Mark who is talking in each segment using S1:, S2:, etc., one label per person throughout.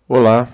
S1: Olá,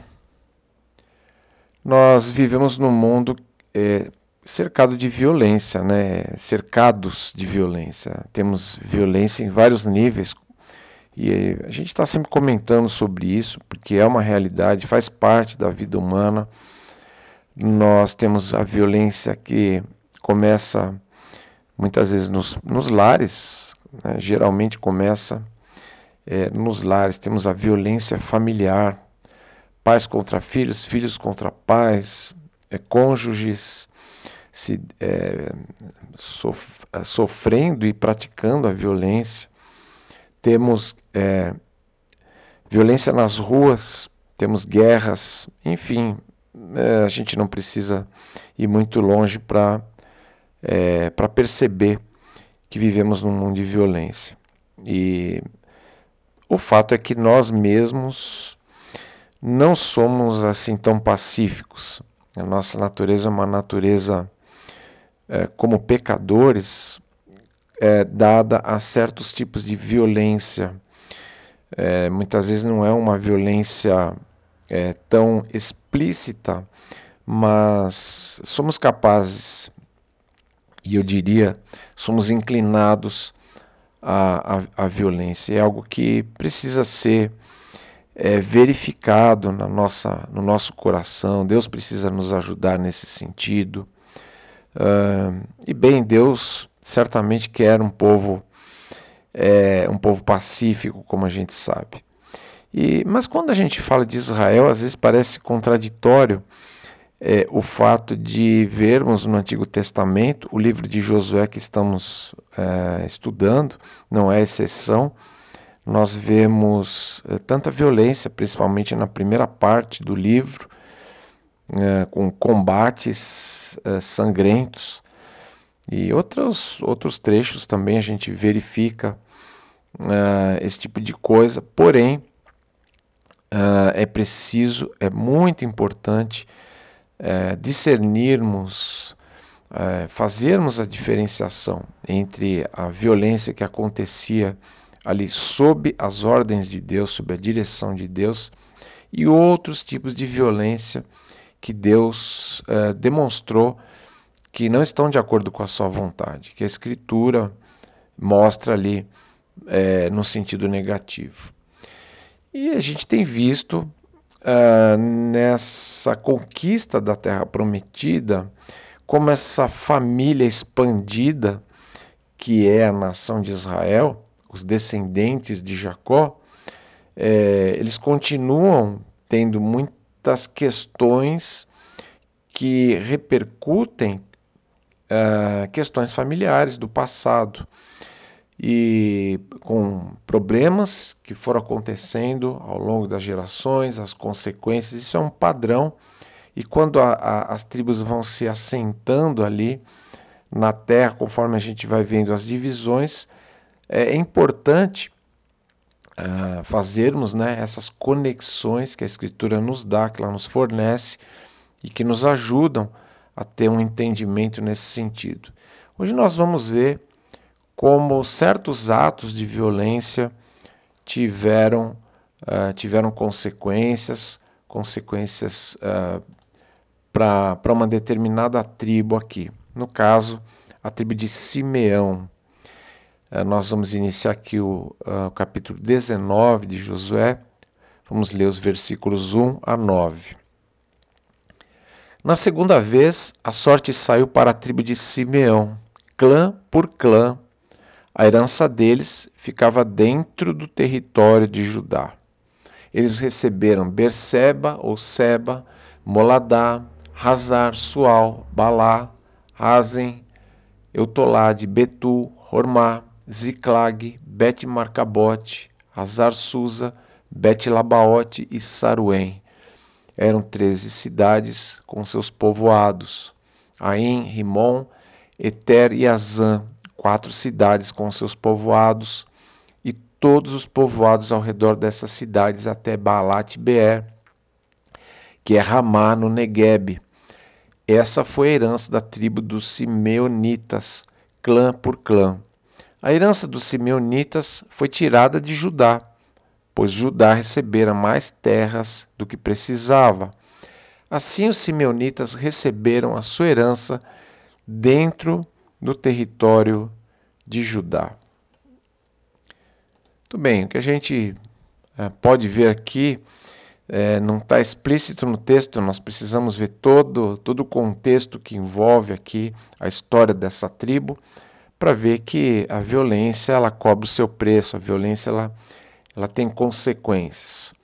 S1: nós vivemos num mundo cercado de violência, né? Cercados de violência. Temos violência em vários níveis e a gente está sempre comentando sobre isso porque é uma realidade, faz parte da vida humana. Nós temos a violência que começa muitas vezes nos lares, né? Geralmente começa nos lares. Temos a violência familiar, pais contra filhos, filhos contra pais, cônjuges sofrendo e praticando a violência. Temos violência nas ruas, temos guerras, enfim, a gente não precisa ir muito longe para perceber que vivemos num mundo de violência. E o fato é que nós mesmos não somos assim tão pacíficos. A nossa natureza é uma natureza, como pecadores, dada a certos tipos de violência. Muitas vezes não é uma violência tão explícita, mas somos capazes, e eu diria, somos inclinados à violência. É algo que precisa ser verificado no nosso coração. Deus precisa nos ajudar nesse sentido. E bem, Deus certamente quer um povo pacífico, como a gente sabe. Mas quando a gente fala de Israel, às vezes parece contraditório o fato de vermos no Antigo Testamento, o livro de Josué que estamos estudando, não é exceção. Nós vemos tanta violência, principalmente na primeira parte do livro, com combates sangrentos, e outros trechos também a gente verifica esse tipo de coisa. Porém, é muito importante discernirmos, fazermos a diferenciação entre a violência que acontecia ali sob as ordens de Deus, sob a direção de Deus, e outros tipos de violência que Deus demonstrou que não estão de acordo com a sua vontade, que a Escritura mostra ali no sentido negativo. E a gente tem visto nessa conquista da Terra Prometida, como essa família expandida que é a nação de Israel, os descendentes de Jacó, eles continuam tendo muitas questões que repercutem questões familiares do passado, e com problemas que foram acontecendo ao longo das gerações, as consequências. Isso é um padrão, e quando as tribos vão se assentando ali na terra, conforme a gente vai vendo as divisões, é importante fazermos, né, essas conexões que a Escritura nos dá, que ela nos fornece e que nos ajudam a ter um entendimento nesse sentido. Hoje nós vamos ver como certos atos de violência tiveram consequências para uma determinada tribo aqui. No caso, a tribo de Simeão. Nós vamos iniciar aqui o capítulo 19 de Josué. Vamos ler os versículos 1 a 9. Na segunda vez, a sorte saiu para a tribo de Simeão, clã por clã. A herança deles ficava dentro do território de Judá. Eles receberam Berseba ou Seba, Moladá, Hazar, Sual, Balá, Hazen, Eutolade, Betu, Hormá, Ziclag, Bet-Marcabote, Hazar-Susa, Bet-Labaote e Saruém. Eram 13 cidades com seus povoados. Aim, Rimon, Eter e Azã, 4 cidades com seus povoados, e todos os povoados ao redor dessas cidades até Baalat-Beer, que é Ramá no Neguebe. Essa foi a herança da tribo dos Simeonitas, clã por clã. A herança dos Simeonitas foi tirada de Judá, pois Judá recebera mais terras do que precisava. Assim os simeonitas receberam a sua herança dentro do território de Judá. Muito bem, o que a gente pode ver aqui não está explícito no texto, nós precisamos ver todo o contexto que envolve aqui a história dessa tribo para ver que a violência ela cobra o seu preço, a violência ela tem consequências.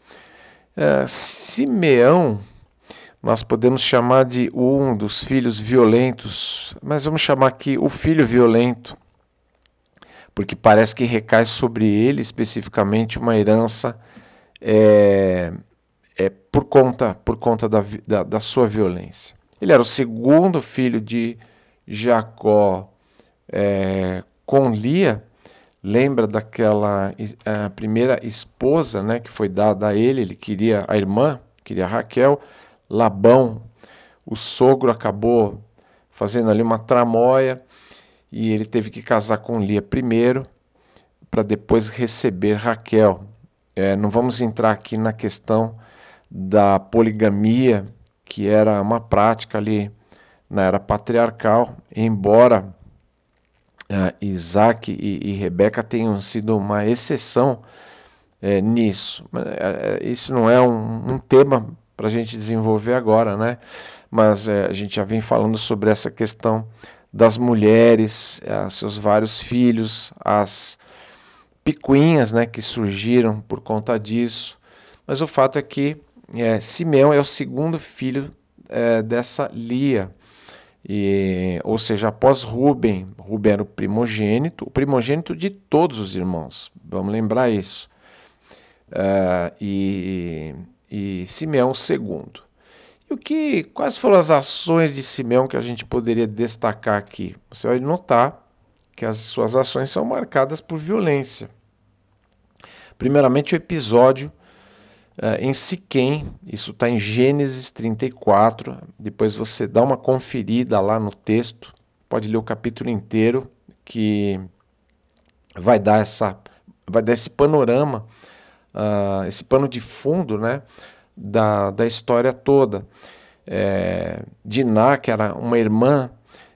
S1: Simeão nós podemos chamar de um dos filhos violentos, mas vamos chamar aqui o filho violento, porque parece que recai sobre ele especificamente uma herança por conta da sua violência. Ele era o segundo filho de Jacó com Lia. Lembra daquela primeira esposa, né, que foi dada a ele? Ele queria a irmã, queria Raquel. Labão, o sogro, acabou fazendo ali uma tramóia e ele teve que casar com Lia primeiro para depois receber Raquel. Não vamos entrar aqui na questão da poligamia, que era uma prática ali na era patriarcal, embora Isaac e Rebeca tenham sido uma exceção nisso. Isso não é um tema para a gente desenvolver agora, né? Mas a gente já vem falando sobre essa questão das mulheres, seus vários filhos, as picuinhas, né, que surgiram por conta disso. Mas o fato é que Simeão é o segundo filho dessa Lia, ou seja, após Rúben. Rúben era o primogênito de todos os irmãos, vamos lembrar isso. E Simeão o segundo. E quais foram as ações de Simeão que a gente poderia destacar aqui? Você vai notar que as suas ações são marcadas por violência. Primeiramente, o episódio em Siquém, isso está em Gênesis 34, depois você dá uma conferida lá no texto, pode ler o capítulo inteiro, que vai dar esse panorama, esse pano de fundo, né, da história toda. Diná, que era uma irmã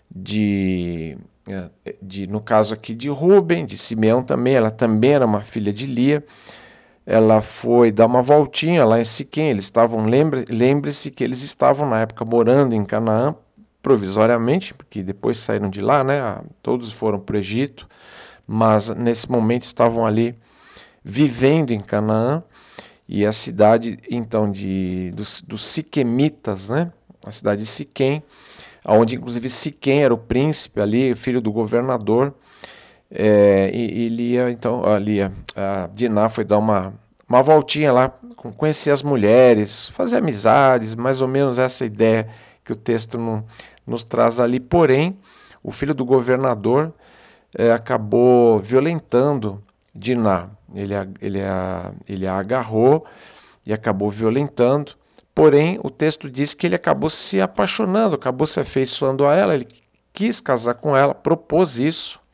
S1: no caso aqui de Rúben, de Simeão também, ela também era uma filha de Lia. Ela foi dar uma voltinha lá em Siquém. Eles estavam, lembre-se que eles estavam na época morando em Canaã provisoriamente, porque depois saíram de lá, né? Todos foram para o Egito, mas nesse momento estavam ali vivendo em Canaã. E a cidade, então, dos Siquemitas, né? A cidade de Siquém, onde inclusive Siquém era o príncipe ali, filho do governador. E Lia, então, a Diná foi dar uma voltinha lá, conhecer as mulheres, fazer amizades, mais ou menos essa ideia que o texto nos traz ali. Porém, o filho do governador acabou violentando Diná. Ele a agarrou e acabou violentando. Porém, o texto diz que ele acabou se apaixonando, acabou se afeiçoando a ela, ele quis casar com ela, propôs isso.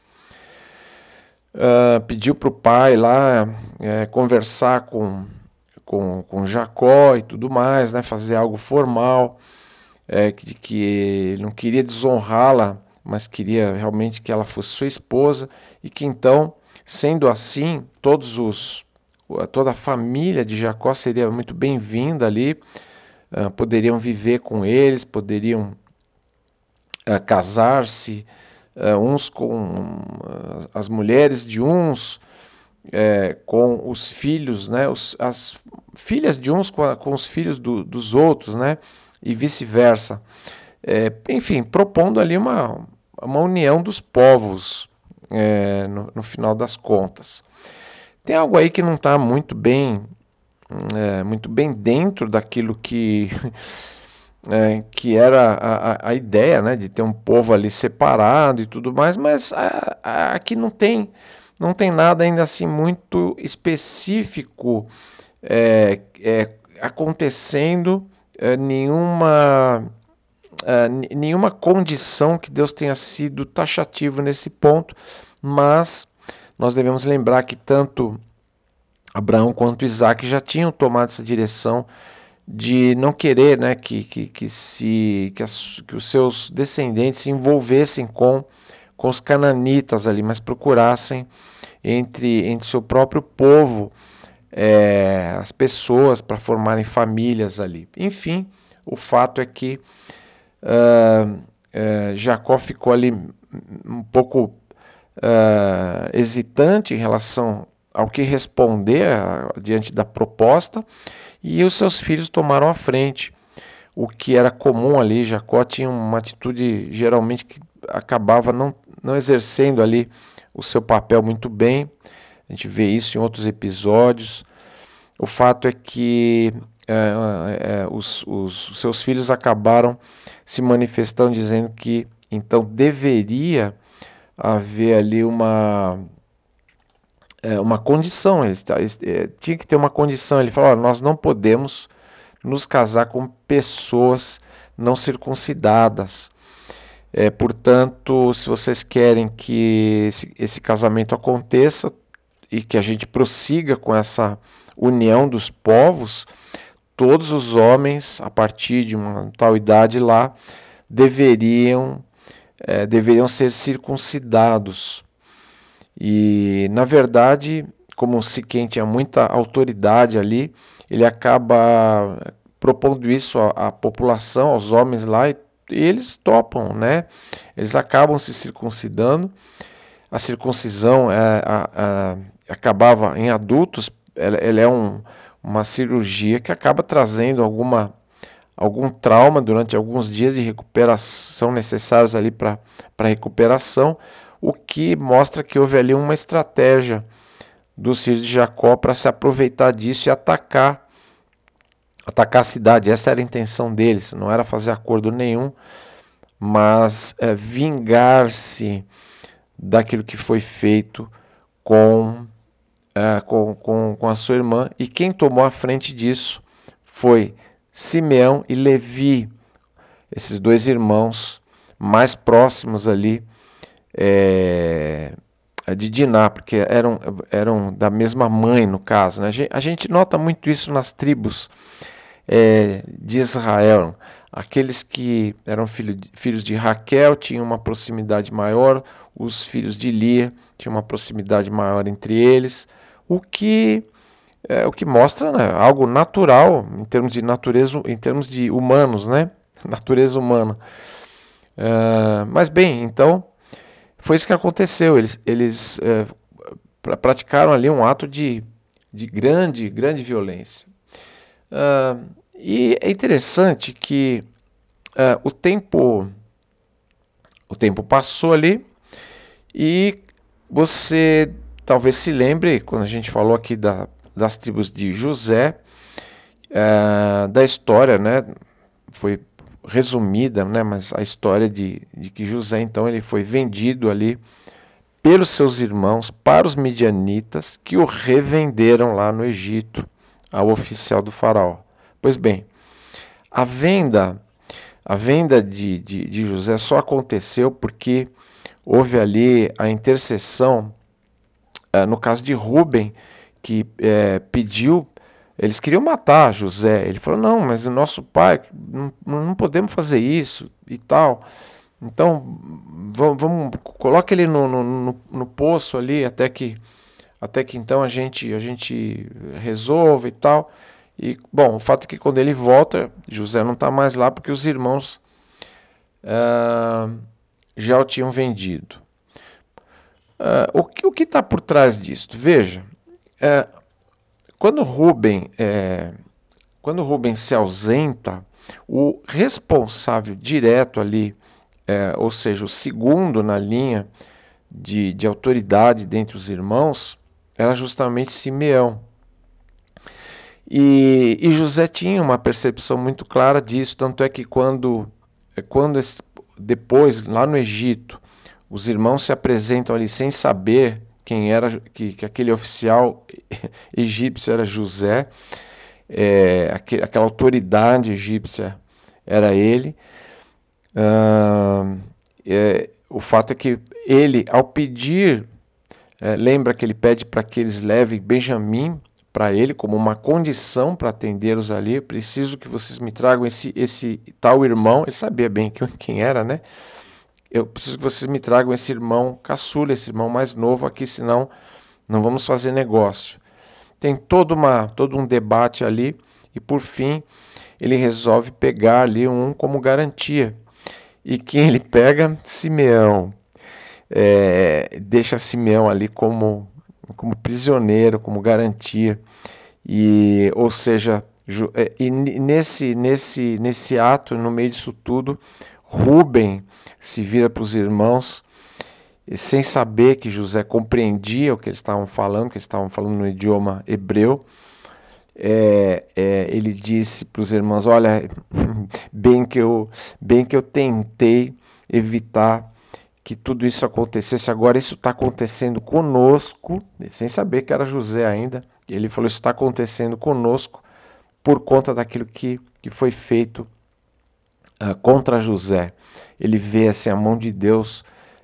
S1: Pediu para o pai lá conversar com Jacó e tudo mais, né, fazer algo formal, que ele não queria desonrá-la, mas queria realmente que ela fosse sua esposa, e que então, sendo assim, toda a família de Jacó seria muito bem-vinda ali, poderiam viver com eles, poderiam casar-se, uns com as mulheres de uns, com os filhos, né, as filhas de uns com os filhos dos outros, né, e vice-versa. Enfim, propondo ali uma união dos povos, no final das contas. Tem algo aí que não está muito bem dentro daquilo que que era a ideia, né, de ter um povo ali separado e tudo mais, mas aqui não tem nada ainda assim muito específico acontecendo, nenhuma condição que Deus tenha sido taxativo nesse ponto, mas nós devemos lembrar que tanto Abraão quanto Isaac já tinham tomado essa direção de não querer, né, que os seus descendentes se envolvessem com os cananitas ali, mas procurassem entre seu próprio povo as pessoas para formarem famílias ali. Enfim, o fato é que Jacó ficou ali um pouco hesitante em relação ao que responder diante da proposta, e os seus filhos tomaram a frente. O que era comum ali, Jacó tinha uma atitude geralmente que acabava não exercendo ali o seu papel muito bem. A gente vê isso em outros episódios. O fato é que os seus filhos acabaram se manifestando, dizendo que então deveria haver ali uma condição. Tinha que ter uma condição. Ele falou: nós não podemos nos casar com pessoas não circuncidadas. Portanto, se vocês querem que esse casamento aconteça e que a gente prossiga com essa união dos povos, todos os homens, a partir de uma tal idade lá, deveriam ser circuncidados. E, na verdade, como Siquém tinha muita autoridade ali, ele acaba propondo isso à população, aos homens lá, e eles topam, né? Eles acabam se circuncidando. A circuncisão acabava em adultos, ela é uma cirurgia que acaba trazendo algum trauma durante alguns dias de recuperação necessários ali para recuperação, o que mostra que houve ali uma estratégia dos filhos de Jacó para se aproveitar disso e atacar a cidade. Essa era a intenção deles, não era fazer acordo nenhum, mas vingar-se daquilo que foi feito com a sua irmã. E quem tomou a frente disso foi Simeão e Levi, esses dois irmãos mais próximos ali de Diná, porque eram da mesma mãe, no caso, né? A gente nota muito isso nas tribos de Israel. Aqueles que eram filhos de Raquel tinham uma proximidade maior, os filhos de Lia tinham uma proximidade maior entre eles, o que mostra, né, algo natural em termos de natureza, em termos de humanos, né? Natureza humana. Mas bem, então foi isso que aconteceu. Eles praticaram ali um ato de grande violência. E é interessante que o tempo passou ali, e você talvez se lembre, quando a gente falou aqui das tribos de José, da história, né? Foi resumida, né? Mas a história de que José, então, ele foi vendido ali pelos seus irmãos para os midianitas, que o revenderam lá no Egito ao oficial do faraó. Pois bem, a venda de José só aconteceu porque houve ali a intercessão, no caso de Rúben, que pediu. Eles queriam matar José. Ele falou: não, mas o nosso pai, não podemos fazer isso e tal. Então, coloca ele no poço ali até que então a gente resolva e tal. E, bom, o fato é que quando ele volta, José não está mais lá porque os irmãos já o tinham vendido. O que está por trás disso? Veja, quando Rúben se ausenta, o responsável direto ali, ou seja, o segundo na linha de autoridade dentre os irmãos, era justamente Simeão. E José tinha uma percepção muito clara disso, tanto é que quando depois, lá no Egito, os irmãos se apresentam ali sem saber quem era, que aquele oficial egípcio era José, aquela autoridade egípcia era ele. O fato é que ele, ao pedir, lembra que ele pede para que eles levem Benjamim para ele como uma condição para atendê-los ali. Eu preciso que vocês me tragam esse tal irmão. Ele sabia bem quem era, né? Eu preciso que vocês me tragam esse irmão caçula, esse irmão mais novo aqui, senão não vamos fazer negócio. Tem todo um debate ali e, por fim, ele resolve pegar ali um como garantia. E quem ele pega? Simeão. Deixa Simeão ali como prisioneiro, como garantia. E, ou seja, nesse ato, no meio disso tudo, Rúben se vira para os irmãos, sem saber que José compreendia o que eles estavam falando, que eles estavam falando no idioma hebreu. Ele disse para os irmãos: olha, bem que eu tentei evitar que tudo isso acontecesse, agora isso está acontecendo conosco, sem saber que era José ainda. Ele falou: isso está acontecendo conosco por conta daquilo que foi feito contra José. Ele vê assim, a mão de Deus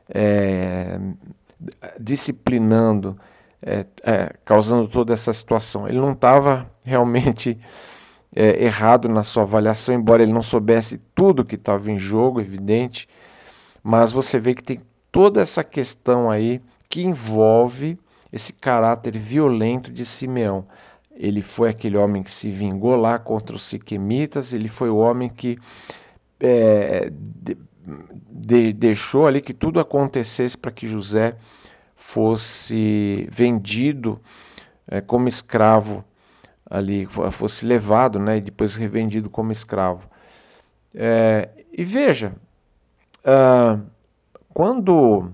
S1: disciplinando, causando toda essa situação. Ele não estava realmente errado na sua avaliação, embora ele não soubesse tudo que estava em jogo, evidente, mas você vê que tem toda essa questão aí que envolve esse caráter violento de Simeão. Ele foi aquele homem que se vingou lá contra os siquemitas, ele foi o homem que deixou ali que tudo acontecesse para que José fosse vendido como escravo ali, fosse levado, né, e depois revendido como escravo. E veja, quando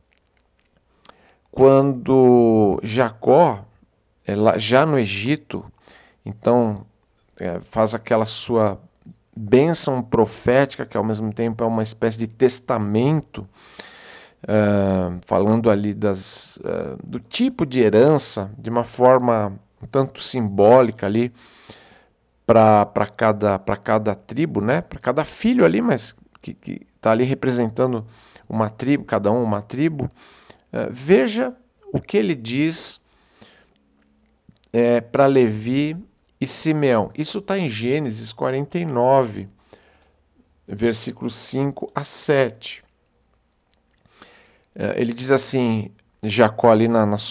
S1: Jacó, já no Egito, então faz aquela sua bênção profética, que ao mesmo tempo é uma espécie de testamento, falando ali do tipo de herança, de uma forma um tanto simbólica ali, para cada tribo, né? Para cada filho ali, mas que está ali representando uma tribo, cada um uma tribo. Veja o que ele diz para Levi e Simeão. Isso está em Gênesis 49, versículos 5 a 7. Ele diz assim, Jacó ali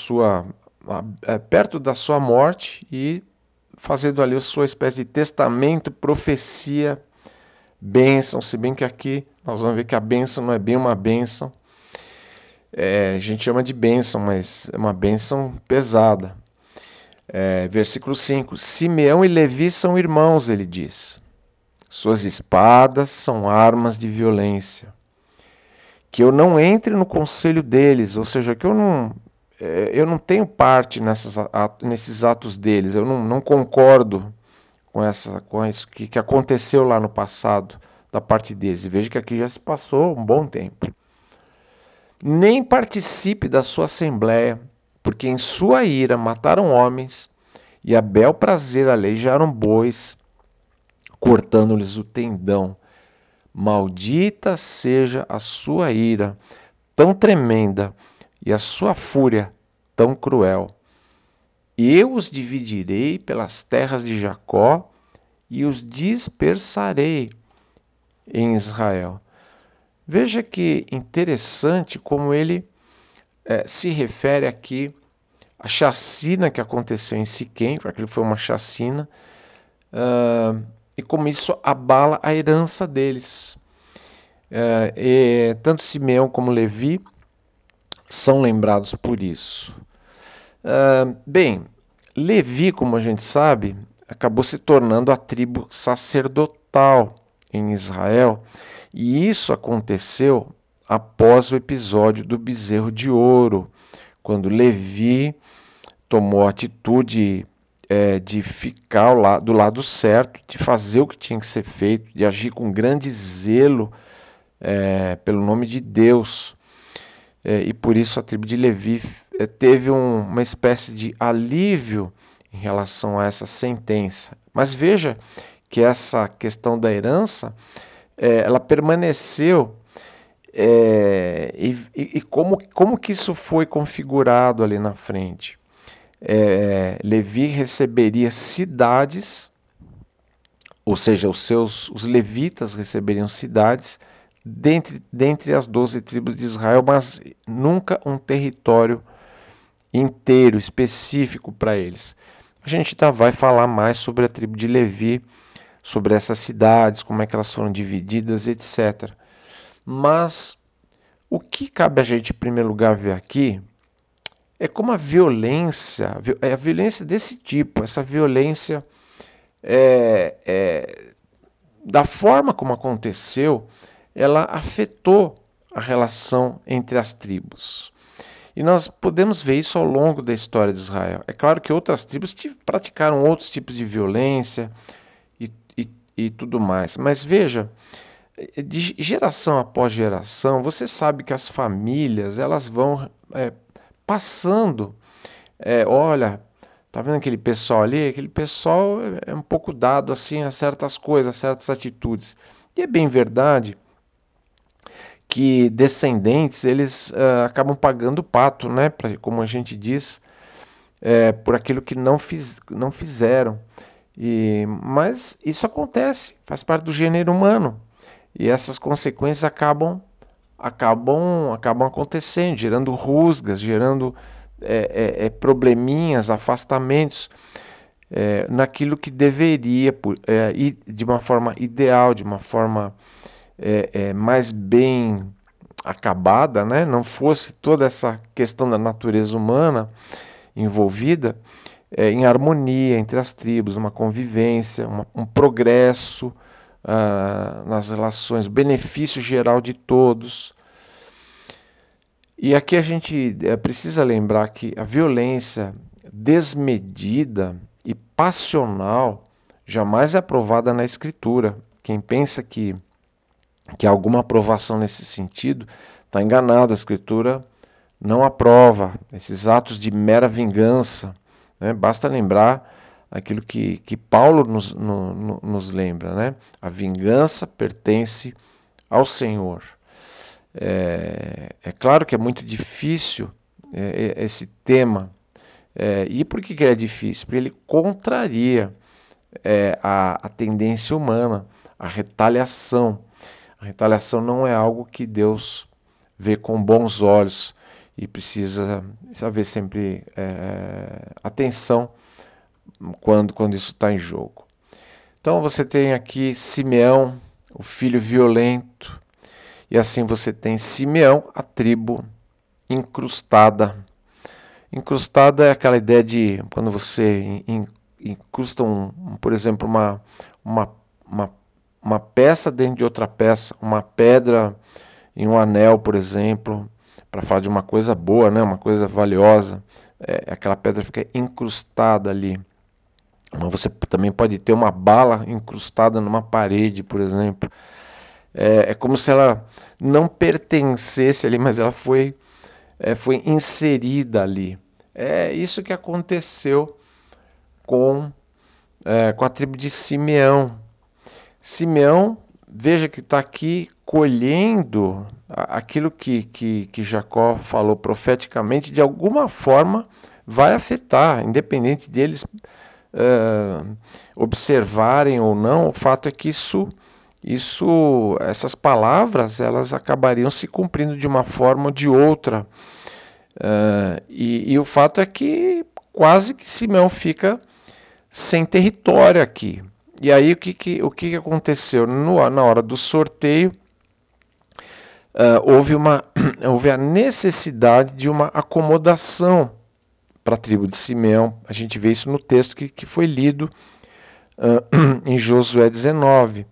S1: perto da sua morte, e fazendo ali a sua espécie de testamento, profecia, bênção, se bem que aqui nós vamos ver que a bênção não é bem uma bênção. A gente chama de bênção, mas é uma bênção pesada. Versículo 5. Simeão e Levi são irmãos, ele diz. Suas espadas são armas de violência. Que eu não entre no conselho deles, ou seja, que eu não tenho parte nesses atos deles, eu não concordo com isso que aconteceu lá no passado da parte deles. E veja que aqui já se passou um bom tempo. Nem participe da sua assembleia, porque em sua ira mataram homens e a bel prazer aleijaram bois, cortando-lhes o tendão. Maldita seja a sua ira tão tremenda e a sua fúria tão cruel. Eu os dividirei pelas terras de Jacó e os dispersarei em Israel. Veja que interessante como ele se refere aqui à chacina que aconteceu em Siquém, porque aquilo foi uma chacina, e como isso abala a herança deles. E tanto Simeão como Levi são lembrados por isso. Bem, Levi, como a gente sabe, acabou se tornando a tribo sacerdotal em Israel, e isso aconteceu após o episódio do bezerro de ouro, quando Levi tomou a atitude de ficar do lado certo, de fazer o que tinha que ser feito, de agir com grande zelo pelo nome de Deus. E por isso a tribo de Levi teve uma espécie de alívio em relação a essa sentença. Mas veja que essa questão da herança, ela permaneceu, e como que isso foi configurado ali na frente? Levi receberia cidades, ou seja, os levitas receberiam cidades dentre as 12 tribos de Israel, mas nunca um território inteiro, específico para eles. A gente vai falar mais sobre a tribo de Levi, sobre essas cidades, como é que elas foram divididas, etc. Mas o que cabe a gente, em primeiro lugar, ver aqui é como a violência desse tipo, essa violência da forma como aconteceu, ela afetou a relação entre as tribos. E nós podemos ver isso ao longo da história de Israel. É claro que outras tribos praticaram outros tipos de violência e tudo mais. Mas veja, de geração após geração, você sabe que as famílias elas vão passando. Olha, tá vendo aquele pessoal ali? Aquele pessoal é um pouco dado assim a certas coisas, a certas atitudes. E é bem verdade que descendentes eles acabam pagando o pato, né? Como a gente diz, por aquilo que não fizeram. Mas isso acontece, faz parte do gênero humano. E essas consequências acabam acontecendo, gerando rusgas, gerando probleminhas, afastamentos naquilo que deveria, ir de uma forma ideal, de uma forma mais bem acabada, né? Não fosse toda essa questão da natureza humana envolvida, em harmonia entre as tribos, uma convivência, um progresso nas relações, benefício geral de todos. E aqui a gente precisa lembrar que a violência desmedida e passional jamais é aprovada na Escritura. Quem pensa que há alguma aprovação nesse sentido está enganado. A Escritura não aprova esses atos de mera vingança. Né? Basta lembrar aquilo que Paulo nos lembra, né? A vingança pertence ao Senhor. É claro que é muito difícil esse tema. E por que é difícil? Porque ele contraria a tendência humana, a retaliação. A retaliação não é algo que Deus vê com bons olhos e precisa haver sempre atenção quando isso está em jogo. Então você tem aqui Simeão, o filho violento, e assim você tem Simeão, a tribo incrustada. Incrustada é aquela ideia de quando você incrusta, por exemplo, uma peça dentro de outra peça, uma pedra em um anel, por exemplo, para falar de uma coisa boa, né? Uma coisa valiosa. Aquela pedra fica incrustada ali. Mas você também pode ter uma bala incrustada numa parede, por exemplo. É como se ela não pertencesse ali, mas ela foi inserida ali. É isso que aconteceu com a tribo de Simeão. Simeão, veja que está aqui colhendo aquilo que Jacó falou profeticamente, de alguma forma vai afetar, independente deles observarem ou não. O fato é que essas palavras elas acabariam se cumprindo de uma forma ou de outra. E o fato é que quase que Simeão fica sem território aqui. E aí o que aconteceu? Na hora do sorteio, houve a necessidade de uma acomodação para a tribo de Simeão. A gente vê isso no texto que foi lido em Josué 19.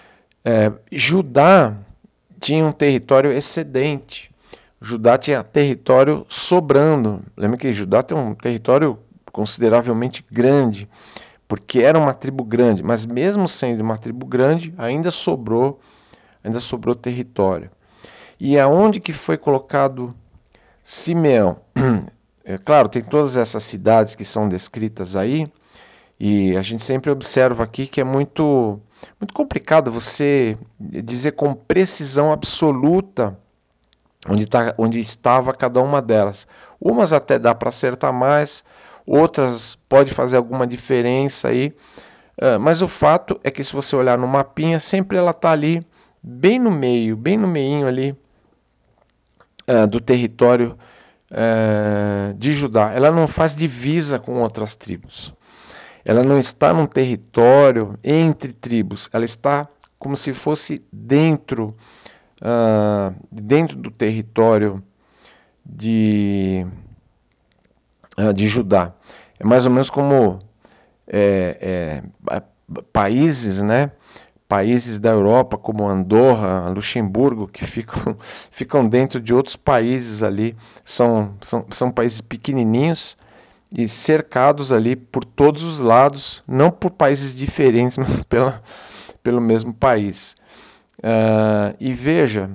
S1: Judá tinha um território excedente. Judá tinha território sobrando. Lembra que Judá tem um território consideravelmente grande, porque era uma tribo grande, mas mesmo sendo uma tribo grande, ainda sobrou território. E aonde que foi colocado Simeão? Claro, tem todas essas cidades que são descritas aí, e a gente sempre observa aqui que é muito complicado você dizer com precisão absoluta onde estava cada uma delas. Umas até dá para acertar mais, outras pode fazer alguma diferença aí, mas o fato é que se você olhar no mapinha, sempre ela está ali, bem no meio, bem no meinho ali do território de Judá. Ela não faz divisa com outras tribos. Ela não está num território entre tribos. Ela está como se fosse dentro do território de Judá. É mais ou menos como países, né? Países da Europa, como Andorra, Luxemburgo, que ficam dentro de outros países ali. São países pequenininhos e cercados ali por todos os lados, não por países diferentes, mas pelo mesmo país. E veja,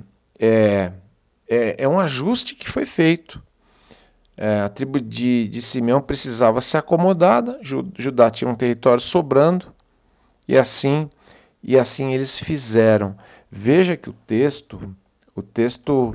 S1: é um ajuste que foi feito. A tribo de Simeão precisava ser acomodada, Judá tinha um território sobrando, e assim eles fizeram. Veja que o texto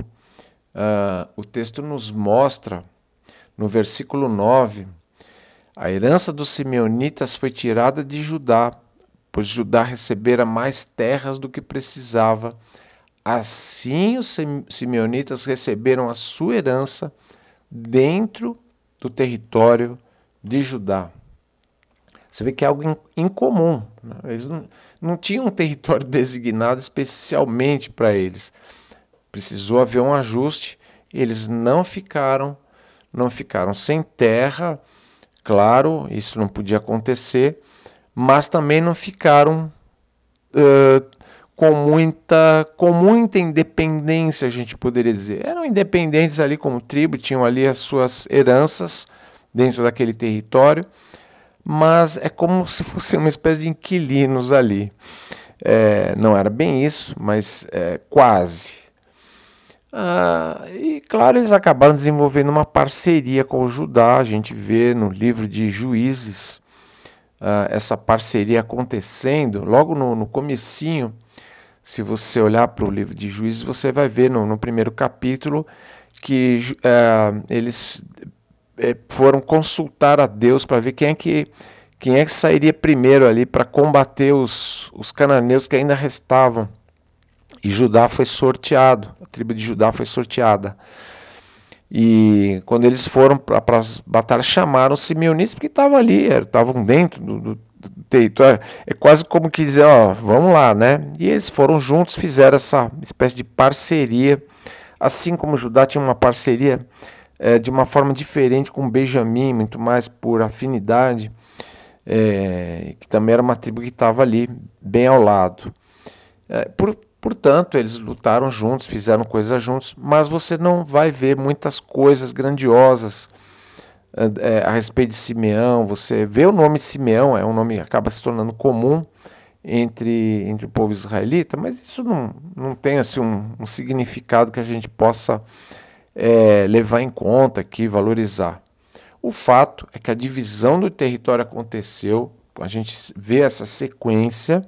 S1: nos mostra, no versículo 9, a herança dos simeonitas foi tirada de Judá, pois Judá recebera mais terras do que precisava. Assim os simeonitas receberam a sua herança dentro do território de Judá. Você vê que é algo incomum. Né? Eles não tinham um território designado especialmente para eles. Precisou haver um ajuste. Eles não ficaram sem terra. Claro, isso não podia acontecer, mas também não ficaram com muita independência, a gente poderia dizer. Eram independentes ali como tribo, tinham ali as suas heranças dentro daquele território, mas é como se fosse uma espécie de inquilinos ali. Não era bem isso, mas quase. E claro, eles acabaram desenvolvendo uma parceria com o Judá. A gente vê no livro de Juízes essa parceria acontecendo logo no comecinho. Se você olhar para o livro de Juízes, você vai ver no primeiro capítulo que eles foram consultar a Deus para ver quem é que sairia primeiro ali para combater os cananeus que ainda restavam. E Judá foi sorteado, a tribo de Judá foi sorteada. E quando eles foram para as batalhas, chamaram os simeonitas, porque estavam ali, estavam dentro do território. É quase como que dizer, vamos lá, né? E eles foram juntos, fizeram essa espécie de parceria, assim como Judá tinha uma parceria de uma forma diferente com Benjamim, muito mais por afinidade, que também era uma tribo que estava ali, bem ao lado. Portanto, eles lutaram juntos, fizeram coisas juntos, mas você não vai ver muitas coisas grandiosas a respeito de Simeão. Você vê o nome de Simeão, é um nome que acaba se tornando comum entre o povo israelita, mas isso não tem assim, um significado que a gente possa levar em conta aqui, valorizar. O fato é que a divisão do território aconteceu, a gente vê essa sequência.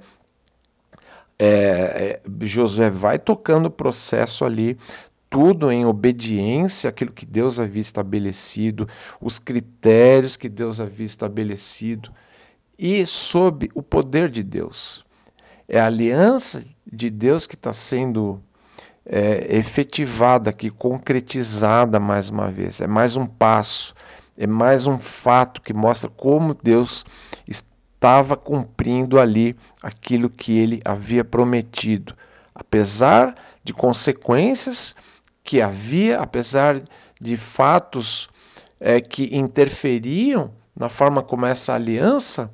S1: Josué vai tocando o processo ali, tudo em obediência àquilo que Deus havia estabelecido, os critérios que Deus havia estabelecido e sob o poder de Deus. É a aliança de Deus que está sendo efetivada aqui, concretizada mais uma vez. É mais um passo, é mais um fato que mostra como Deus estava cumprindo ali aquilo que ele havia prometido. Apesar de consequências que havia, apesar de fatos que interferiam na forma como essa aliança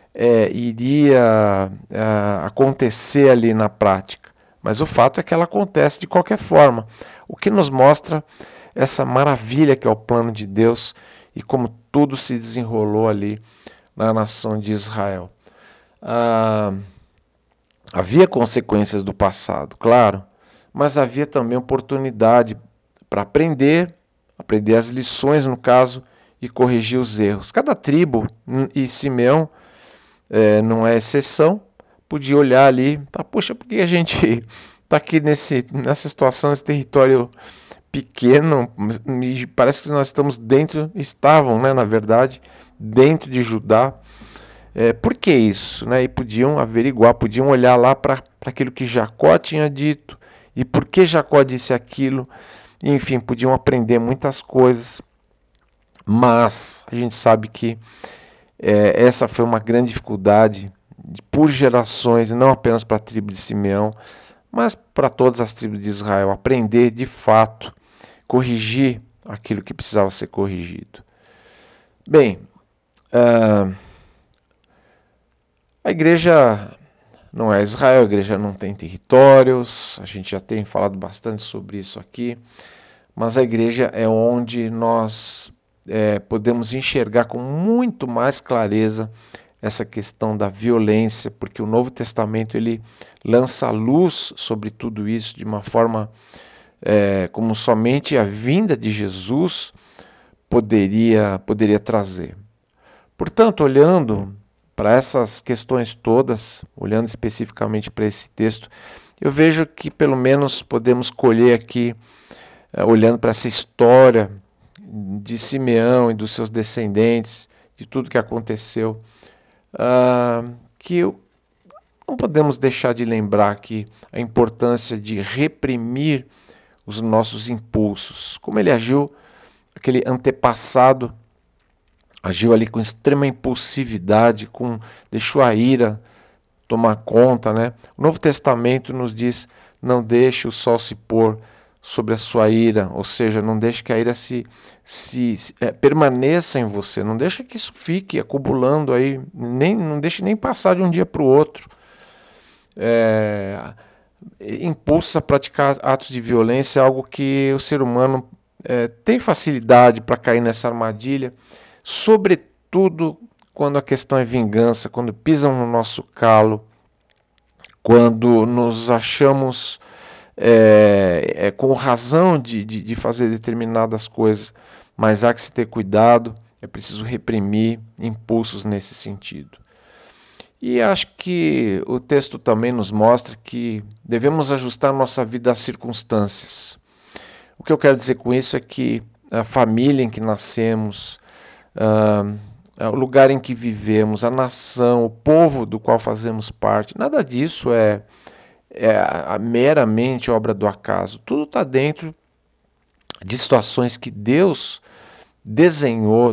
S1: iria acontecer ali na prática. Mas o fato é que ela acontece de qualquer forma, o que nos mostra essa maravilha que é o plano de Deus e como tudo se desenrolou ali na nação de Israel. Havia consequências do passado, claro, mas havia também oportunidade para aprender as lições, no caso, e corrigir os erros. Cada tribo, e Simeão não é exceção, podia olhar ali, poxa, por que a gente está aqui nessa situação, nesse território pequeno, parece que nós estamos estavam, né, na verdade, dentro de Judá. Por que isso? Né? E podiam averiguar, podiam olhar lá para aquilo que Jacó tinha dito, e por que Jacó disse aquilo. Enfim, podiam aprender muitas coisas, mas a gente sabe que essa foi uma grande dificuldade por gerações, não apenas para a tribo de Simeão, mas para todas as tribos de Israel, aprender de fato, corrigir aquilo que precisava ser corrigido. Bem, a igreja não é Israel, a igreja não tem territórios, a gente já tem falado bastante sobre isso aqui, mas a igreja é onde nós podemos enxergar com muito mais clareza essa questão da violência, porque o Novo Testamento ele lança luz sobre tudo isso de uma forma como somente a vinda de Jesus poderia trazer. Portanto, olhando para essas questões todas, olhando especificamente para esse texto, eu vejo que pelo menos podemos colher aqui, olhando para essa história de Simeão e dos seus descendentes, de tudo que aconteceu, que não podemos deixar de lembrar aqui a importância de reprimir os nossos impulsos. Como ele agiu, aquele antepassado agiu ali com extrema impulsividade, deixou a ira tomar conta, né? O Novo Testamento nos diz: não deixe o sol se pôr sobre a sua ira, ou seja, não deixe que a ira permaneça em você, não deixe que isso fique acumulando aí, não deixe nem passar de um dia para o outro. Impulsos a praticar atos de violência é algo que o ser humano tem facilidade para cair nessa armadilha, sobretudo quando a questão é vingança, quando pisam no nosso calo, quando nos achamos com razão de fazer determinadas coisas, mas há que se ter cuidado, é preciso reprimir impulsos nesse sentido. E acho que o texto também nos mostra que devemos ajustar nossa vida às circunstâncias. O que eu quero dizer com isso é que a família em que nascemos, o lugar em que vivemos, a nação, o povo do qual fazemos parte, nada disso é meramente obra do acaso. Tudo está dentro de situações que Deus desenhou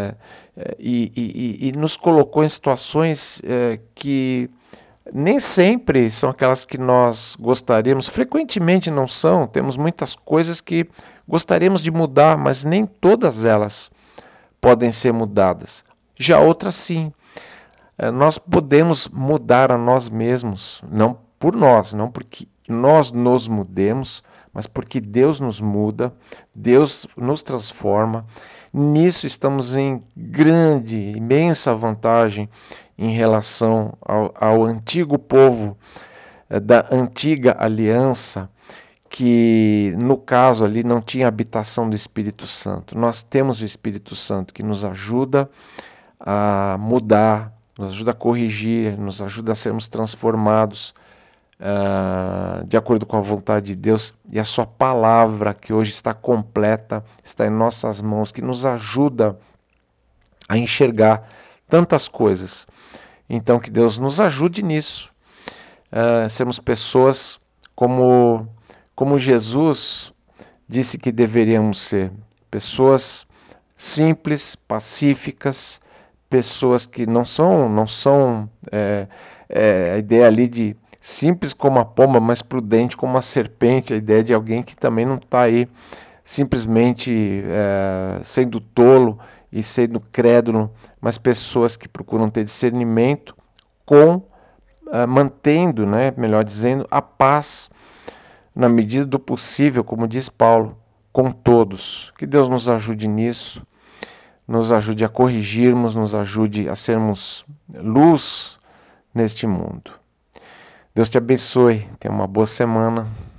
S1: e nos colocou em situações que nem sempre são aquelas que nós gostaríamos, frequentemente não são, temos muitas coisas que gostaríamos de mudar, mas nem todas elas podem ser mudadas. Já outras sim. Nós podemos mudar a nós mesmos, não por nós, não porque nós nos mudemos, mas porque Deus nos muda, Deus nos transforma. Nisso estamos em grande, imensa vantagem em relação ao antigo povo da antiga aliança, que no caso ali não tinha habitação do Espírito Santo. Nós temos o Espírito Santo que nos ajuda a mudar, nos ajuda a corrigir, nos ajuda a sermos transformados de acordo com a vontade de Deus, e a sua palavra, que hoje está completa, está em nossas mãos, que nos ajuda a enxergar tantas coisas. Então que Deus nos ajude nisso, sermos pessoas como Jesus disse que deveríamos ser, pessoas simples, pacíficas, pessoas que não são a ideia ali de simples como a pomba, mas prudente como a serpente, a ideia de alguém que também não está aí simplesmente sendo tolo e sendo crédulo, mas pessoas que procuram ter discernimento mantendo, melhor dizendo, a paz na medida do possível, como diz Paulo, com todos. Que Deus nos ajude nisso, nos ajude a corrigirmos, nos ajude a sermos luz neste mundo. Deus te abençoe, tenha uma boa semana.